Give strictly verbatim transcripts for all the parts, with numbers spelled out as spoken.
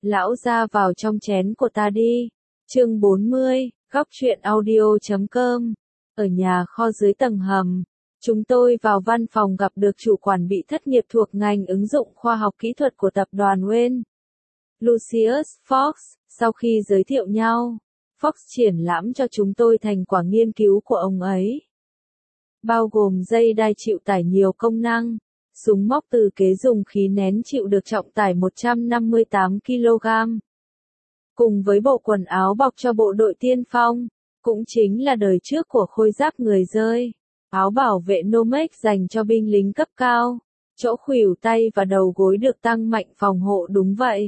Lão ra vào trong chén của ta đi. Chương bốn mươi, góc truyện audio chấm com. Ở nhà kho dưới tầng hầm, chúng tôi vào văn phòng gặp được chủ quản bị thất nghiệp thuộc ngành ứng dụng khoa học kỹ thuật của tập đoàn Wayne. Lucius Fox. Sau khi giới thiệu nhau, Fox triển lãm cho chúng tôi thành quả nghiên cứu của ông ấy, bao gồm dây đai chịu tải nhiều công năng, súng móc từ kế dùng khí nén chịu được trọng tải một trăm năm mươi tám ki lô gam, cùng với bộ quần áo bọc cho bộ đội tiên phong, cũng chính là đời trước của khôi giáp người dơi, áo bảo vệ Nomex dành cho binh lính cấp cao, chỗ khuỷu tay và đầu gối được tăng mạnh phòng hộ. Đúng vậy.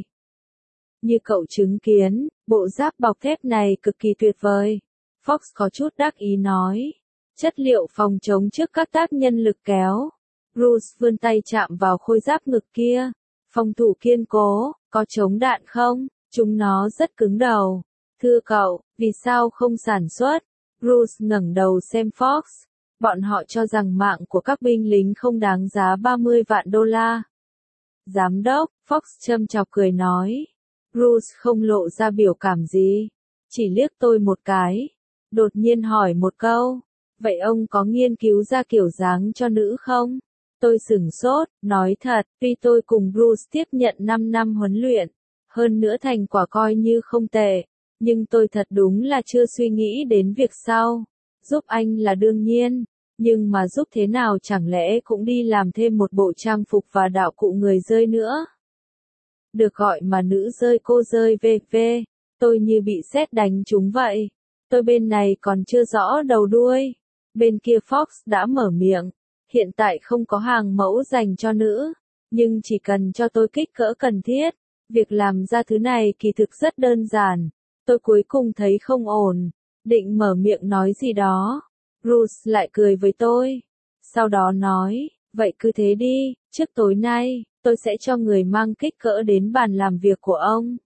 Như cậu chứng kiến, bộ giáp bọc thép này cực kỳ tuyệt vời. Fox có chút đắc ý nói. Chất liệu phòng chống trước các tác nhân lực kéo. Bruce vươn tay chạm vào khôi giáp ngực kia. Phòng thủ kiên cố, có chống đạn không? Chúng nó rất cứng đầu. Thưa cậu, vì sao không sản xuất? Bruce ngẩng đầu xem Fox. Bọn họ cho rằng mạng của các binh lính không đáng giá ba mươi vạn đô la. Giám đốc, Fox châm chọc cười nói. Bruce không lộ ra biểu cảm gì, chỉ liếc tôi một cái, đột nhiên hỏi một câu, vậy ông có nghiên cứu ra kiểu dáng cho nữ không? Tôi sửng sốt, nói thật, tuy tôi cùng Bruce tiếp nhận năm năm huấn luyện, hơn nữa thành quả coi như không tệ, nhưng tôi thật đúng là chưa suy nghĩ đến việc sau. Giúp anh là đương nhiên, nhưng mà giúp thế nào chẳng lẽ cũng đi làm thêm một bộ trang phục và đạo cụ người dơi nữa? Được gọi mà nữ dơi cô dơi vê vê, tôi như bị sét đánh trúng vậy. Tôi bên này còn chưa rõ đầu đuôi. Bên kia Fox đã mở miệng. Hiện tại không có hàng mẫu dành cho nữ, nhưng chỉ cần cho tôi kích cỡ cần thiết. Việc làm ra thứ này kỳ thực rất đơn giản. Tôi cuối cùng thấy không ổn, định mở miệng nói gì đó. Bruce lại cười với tôi. Sau đó nói, vậy cứ thế đi, trước tối nay, tôi sẽ cho người mang kích cỡ đến bàn làm việc của ông.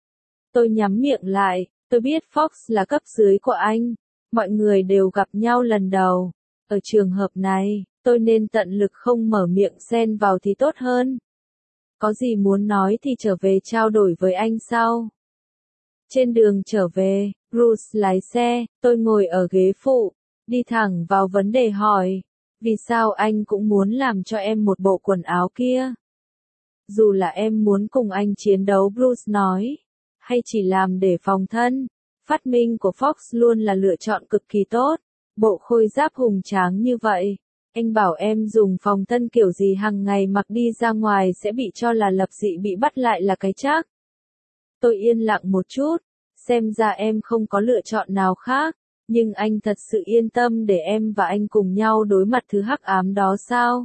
Tôi nhắm miệng lại, tôi biết Fox là cấp dưới của anh. Mọi người đều gặp nhau lần đầu. Ở trường hợp này, tôi nên tận lực không mở miệng xen vào thì tốt hơn. Có gì muốn nói thì trở về trao đổi với anh sau. Trên đường trở về, Bruce lái xe, tôi ngồi ở ghế phụ, đi thẳng vào vấn đề hỏi. Vì sao anh cũng muốn làm cho em một bộ quần áo kia? Dù là em muốn cùng anh chiến đấu, Bruce nói, hay chỉ làm để phòng thân, phát minh của Fox luôn là lựa chọn cực kỳ tốt. Bộ khôi giáp hùng tráng như vậy, anh bảo em dùng phòng thân kiểu gì hàng ngày mặc đi ra ngoài sẽ bị cho là lập dị, bị bắt lại là cái chắc. Tôi yên lặng một chút, xem ra em không có lựa chọn nào khác, nhưng anh thật sự yên tâm để em và anh cùng nhau đối mặt thứ hắc ám đó sao?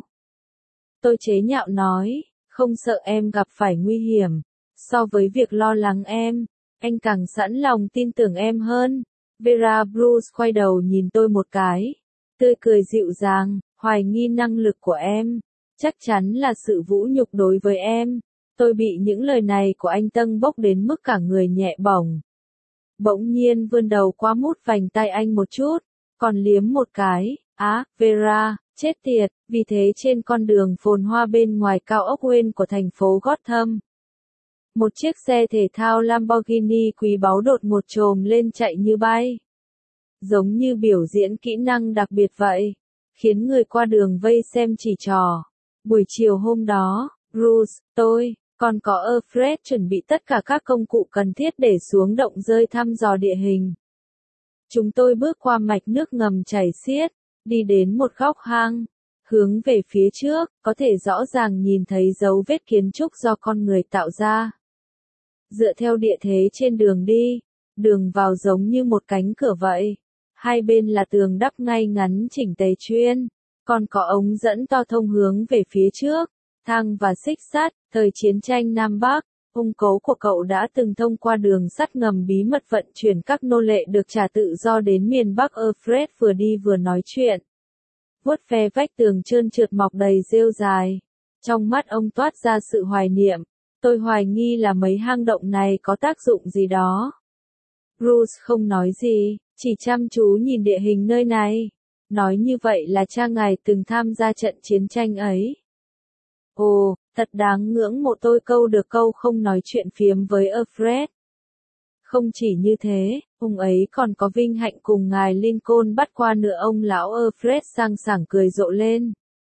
Tôi chế nhạo nói. Không sợ em gặp phải nguy hiểm. So với việc lo lắng em, anh càng sẵn lòng tin tưởng em hơn. Vera. Bruce quay đầu nhìn tôi một cái, tươi cười dịu dàng, hoài nghi năng lực của em, chắc chắn là sự vũ nhục đối với em. Tôi bị những lời này của anh tâng bốc đến mức cả người nhẹ bổng. Bỗng nhiên vươn đầu qua mút vành tay anh một chút, còn liếm một cái. Á, Vera, chết tiệt, vì thế trên con đường phồn hoa bên ngoài cao ốc Wayne của thành phố Gotham, một chiếc xe thể thao Lamborghini quý báu đột ngột trồm lên chạy như bay. Giống như biểu diễn kỹ năng đặc biệt vậy, khiến người qua đường vây xem chỉ trò. Buổi chiều hôm đó, Bruce, tôi, còn có Alfred chuẩn bị tất cả các công cụ cần thiết để xuống động rơi thăm dò địa hình. Chúng tôi bước qua mạch nước ngầm chảy xiết, đi đến một góc hang, hướng về phía trước, có thể rõ ràng nhìn thấy dấu vết kiến trúc do con người tạo ra. Dựa theo địa thế trên đường đi, đường vào giống như một cánh cửa vậy. Hai bên là tường đắp ngay ngắn chỉnh tề chuyên, còn có ống dẫn to thông hướng về phía trước, thang và xích sắt. Thời chiến tranh Nam Bắc, ông cố của cậu đã từng thông qua đường sắt ngầm bí mật vận chuyển các nô lệ được trả tự do đến miền Bắc. Alfred vừa đi vừa nói chuyện, vuốt ve vách tường trơn trượt mọc đầy rêu dài. Trong mắt ông toát ra sự hoài niệm. Tôi hoài nghi là mấy hang động này có tác dụng gì đó. Bruce không nói gì, chỉ chăm chú nhìn địa hình nơi này. Nói như vậy là cha ngài từng tham gia trận chiến tranh ấy. Ồ, Thật đáng ngưỡng mộ, tôi câu được câu không nói chuyện phiếm với Alfred. Không chỉ như thế, ông ấy còn có vinh hạnh cùng ngài Lincoln bắt qua nữa. Ông lão Alfred sang sảng cười rộ lên.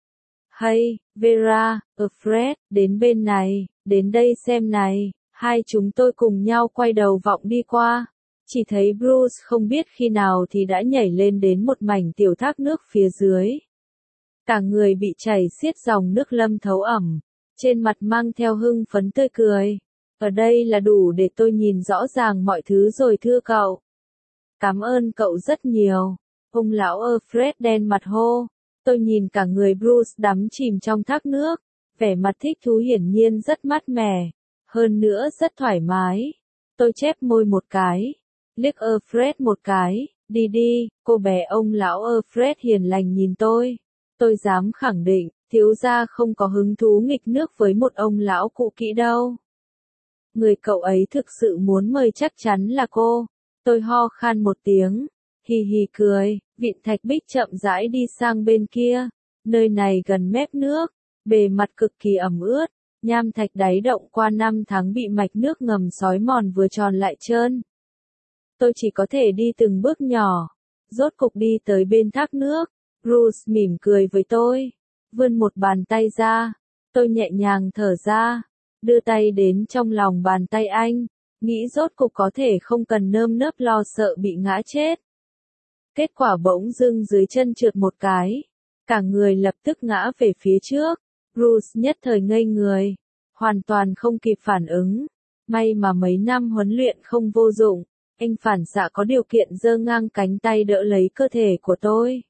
Hay, Vera, Alfred, đến bên này, đến đây xem này. Hai chúng tôi cùng nhau quay đầu vọng đi qua. Chỉ thấy Bruce không biết khi nào thì đã nhảy lên đến một mảnh tiểu thác nước phía dưới. Cả người bị chảy xiết dòng nước lâm thấu ẩm, trên mặt mang theo hưng phấn tươi cười. Ở đây là đủ để tôi nhìn rõ ràng mọi thứ rồi thưa cậu. Cảm ơn cậu rất nhiều. Ông lão Alfred đen mặt hô. Tôi nhìn cả người Bruce đắm chìm trong thác nước, vẻ mặt thích thú hiển nhiên rất mát mẻ, hơn nữa rất thoải mái. Tôi chép môi một cái, liếc Alfred một cái, đi đi, cô bé. Ông lão Alfred hiền lành nhìn tôi. Tôi dám khẳng định, thiếu gia không có hứng thú nghịch nước với một ông lão cụ kỹ đâu. Người cậu ấy thực sự muốn mời chắc chắn là cô. Tôi ho khan một tiếng, hì hì cười, vịn thạch bích chậm rãi đi sang bên kia. Nơi này gần mép nước, bề mặt cực kỳ ẩm ướt, nham thạch đáy động qua năm tháng bị mạch nước ngầm xói mòn vừa tròn lại trơn. Tôi chỉ có thể đi từng bước nhỏ, rốt cục đi tới bên thác nước. Bruce mỉm cười với tôi, vươn một bàn tay ra. Tôi nhẹ nhàng thở ra, đưa tay đến trong lòng bàn tay anh, nghĩ rốt cục có thể không cần nơm nớp lo sợ bị ngã chết. Kết quả bỗng dưng dưới chân trượt một cái, cả người lập tức ngã về phía trước. Bruce nhất thời ngây người, hoàn toàn không kịp phản ứng. May mà mấy năm huấn luyện không vô dụng, anh phản xạ có điều kiện giơ ngang cánh tay đỡ lấy cơ thể của tôi.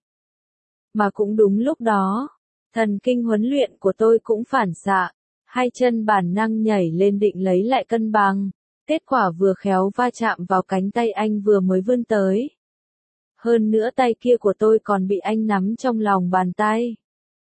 Mà cũng đúng lúc đó, thần kinh huấn luyện của tôi cũng phản xạ, hai chân bản năng nhảy lên định lấy lại cân bằng, kết quả vừa khéo va chạm vào cánh tay anh vừa mới vươn tới. Hơn nữa tay kia của tôi còn bị anh nắm trong lòng bàn tay.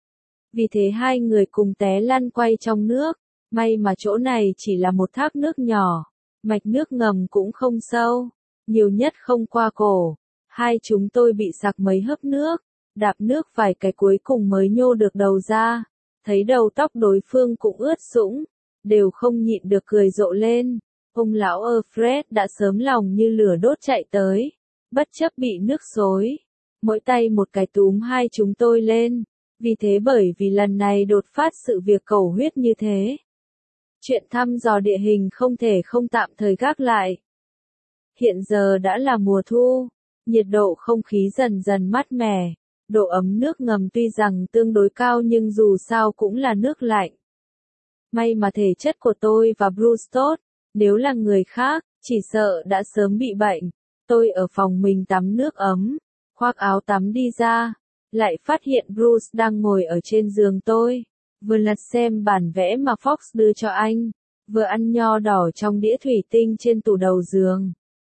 Vì thế hai người cùng té lăn quay trong nước, may mà chỗ này chỉ là một thác nước nhỏ, mạch nước ngầm cũng không sâu, nhiều nhất không qua cổ. Hai chúng tôi bị sặc mấy hớp nước, đạp nước vài cái cuối cùng mới nhô được đầu ra, thấy đầu tóc đối phương cũng ướt sũng, đều không nhịn được cười rộ lên. Ông lão Alfred đã sớm lòng như lửa đốt chạy tới, bất chấp bị nước xối, mỗi tay một cái túm hai chúng tôi lên. Vì thế bởi vì lần này đột phát sự việc cầu huyết như thế, chuyện thăm dò địa hình không thể không tạm thời gác lại. Hiện giờ đã là mùa thu, nhiệt độ không khí dần dần mát mẻ, độ ấm nước ngầm tuy rằng tương đối cao nhưng dù sao cũng là nước lạnh. May mà thể chất của tôi và Bruce tốt, nếu là người khác, chỉ sợ đã sớm bị bệnh. Tôi ở phòng mình tắm nước ấm, khoác áo tắm đi ra, lại phát hiện Bruce đang ngồi ở trên giường tôi, vừa lật xem bản vẽ mà Fox đưa cho anh, vừa ăn nho đỏ trong đĩa thủy tinh trên tủ đầu giường.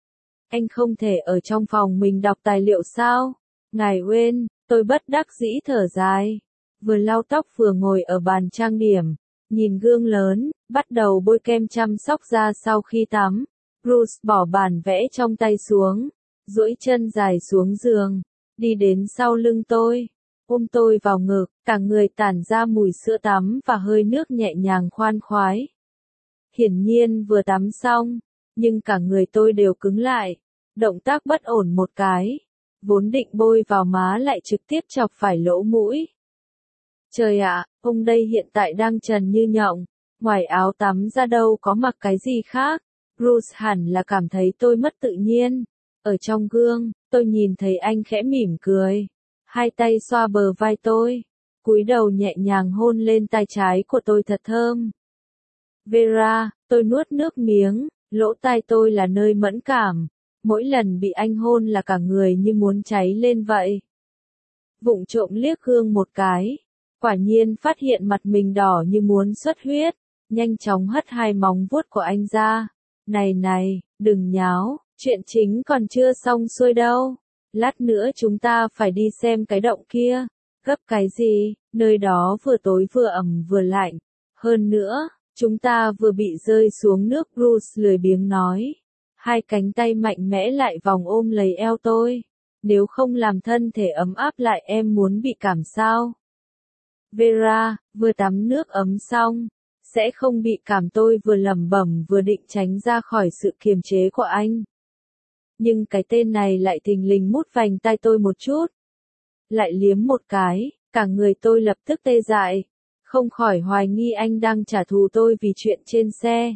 Anh không thể ở trong phòng mình đọc tài liệu sao? Ngài Wayne, tôi bất đắc dĩ thở dài, vừa lau tóc vừa ngồi ở bàn trang điểm, nhìn gương lớn, bắt đầu bôi kem chăm sóc da sau khi tắm. Bruce bỏ bản vẽ trong tay xuống, duỗi chân dài xuống giường, đi đến sau lưng tôi, ôm tôi vào ngực, cả người tản ra mùi sữa tắm và hơi nước nhẹ nhàng khoan khoái. Hiển nhiên vừa tắm xong, nhưng cả người tôi đều cứng lại, động tác bất ổn một cái, vốn định bôi vào má lại trực tiếp chọc phải lỗ mũi. Trời ạ, ông đây hiện tại đang trần như nhộng, ngoài áo tắm ra đâu có mặc cái gì khác. Bruce hẳn là cảm thấy tôi mất tự nhiên. Ở trong gương, tôi nhìn thấy anh khẽ mỉm cười, hai tay xoa bờ vai tôi, cúi đầu nhẹ nhàng hôn lên tai trái của tôi thật thơm. Vera, tôi nuốt nước miếng, lỗ tai tôi là nơi mẫn cảm, mỗi lần bị anh hôn là cả người như muốn cháy lên vậy. Vụng trộm liếc gương một cái, quả nhiên phát hiện mặt mình đỏ như muốn xuất huyết, nhanh chóng hất hai móng vuốt của anh ra. Này này, đừng nháo, chuyện chính còn chưa xong xuôi đâu. Lát nữa chúng ta phải đi xem cái động kia. Gấp cái gì, nơi đó vừa tối vừa ẩm vừa lạnh. Hơn nữa, chúng ta vừa bị rơi xuống nước. Bruce lười biếng nói. Hai cánh tay mạnh mẽ lại vòng ôm lấy eo tôi. Nếu không làm thân thể ấm áp lại em muốn bị cảm sao? Vera, vừa tắm nước ấm xong, sẽ không bị cảm. Tôi vừa lẩm bẩm vừa định tránh ra khỏi sự kiềm chế của anh. Nhưng cái tên này lại thình lình mút vành tai tôi một chút. Lại liếm một cái, cả người tôi lập tức tê dại. Không khỏi hoài nghi anh đang trả thù tôi vì chuyện trên xe.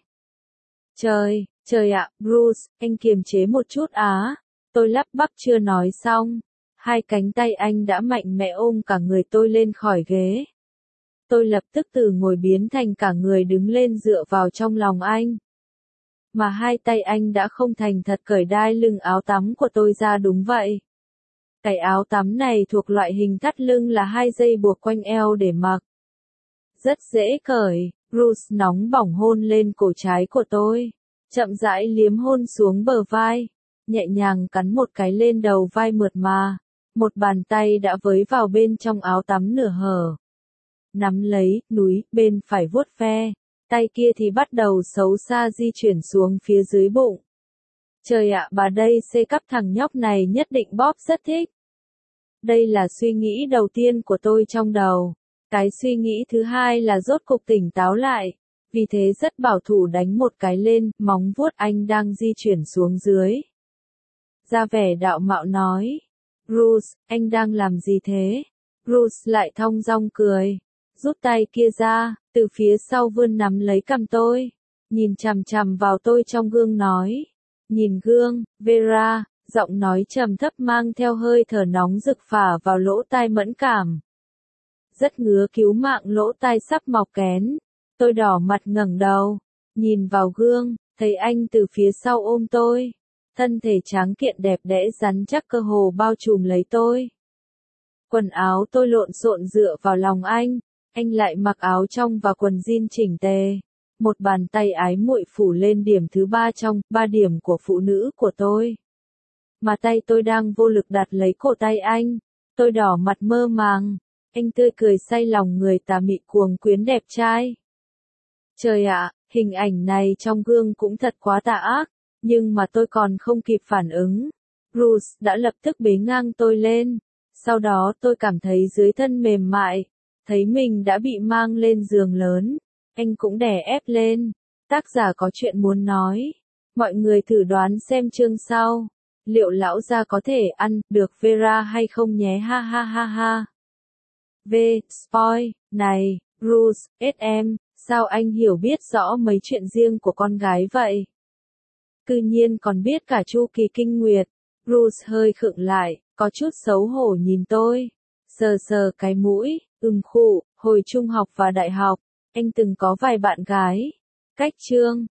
Trời, trời ạ, Bruce, anh kiềm chế một chút á. Tôi lắp bắp chưa nói xong. Hai cánh tay anh đã mạnh mẽ ôm cả người tôi lên khỏi ghế. Tôi lập tức từ ngồi biến thành cả người đứng lên dựa vào trong lòng anh. Mà hai tay anh đã không thành thật cởi đai lưng áo tắm của tôi ra. Đúng vậy. Cái áo tắm này thuộc loại hình thắt lưng là hai dây buộc quanh eo để mặc. Rất dễ cởi. Bruce nóng bỏng hôn lên cổ trái của tôi. Chậm rãi liếm hôn xuống bờ vai. Nhẹ nhàng cắn một cái lên đầu vai mượt mà. Một bàn tay đã với vào bên trong áo tắm nửa hở. Nắm lấy, núi, bên phải vuốt ve. Tay kia thì bắt đầu xấu xa di chuyển xuống phía dưới bụng. Trời ạ, bà đây xê cắp thằng nhóc này nhất định bóp rất thích. Đây là suy nghĩ đầu tiên của tôi trong đầu. Cái suy nghĩ thứ hai là rốt cục tỉnh táo lại. Vì thế rất bảo thủ đánh một cái lên, móng vuốt anh đang di chuyển xuống dưới. Ra vẻ đạo mạo nói. Bruce, anh đang làm gì thế? Bruce lại thong dong cười. Rút tay kia ra, từ phía sau vươn nắm lấy cằm tôi. Nhìn chằm chằm vào tôi trong gương nói. Nhìn gương, Vera, giọng nói trầm thấp mang theo hơi thở nóng rực phả vào lỗ tai mẫn cảm. Rất ngứa cứu mạng, lỗ tai sắp mọc kén. Tôi đỏ mặt ngẩng đầu, nhìn vào gương, thấy anh từ phía sau ôm tôi. Thân thể tráng kiện đẹp đẽ rắn chắc cơ hồ bao trùm lấy tôi. Quần áo tôi lộn xộn dựa vào lòng anh, anh lại mặc áo trong và quần jean chỉnh tề. Một bàn tay ái muội phủ lên điểm thứ ba trong ba điểm của phụ nữ của tôi. Mà tay tôi đang vô lực đặt lấy cổ tay anh. Tôi đỏ mặt mơ màng. Anh tươi cười say lòng người tà mị cuồng quyến đẹp trai. Trời ạ, hình ảnh này trong gương cũng thật quá tà ác. Nhưng mà tôi còn không kịp phản ứng. Bruce đã lập tức bế ngang tôi lên. Sau đó tôi cảm thấy dưới thân mềm mại. Thấy mình đã bị mang lên giường lớn. Anh cũng đè ép lên. Tác giả có chuyện muốn nói. Mọi người thử đoán xem chương sau. Liệu lão gia có thể ăn được Vera hay không nhé, ha ha ha ha. V. Spoil. Này, Bruce, ét em, sao anh hiểu biết rõ mấy chuyện riêng của con gái vậy? Cư nhiên còn biết cả chu kỳ kinh nguyệt. Bruce hơi khựng lại, có chút xấu hổ nhìn tôi. Sờ sờ cái mũi, ừm khụ, hồi trung học và đại học, anh từng có vài bạn gái. Cách chương.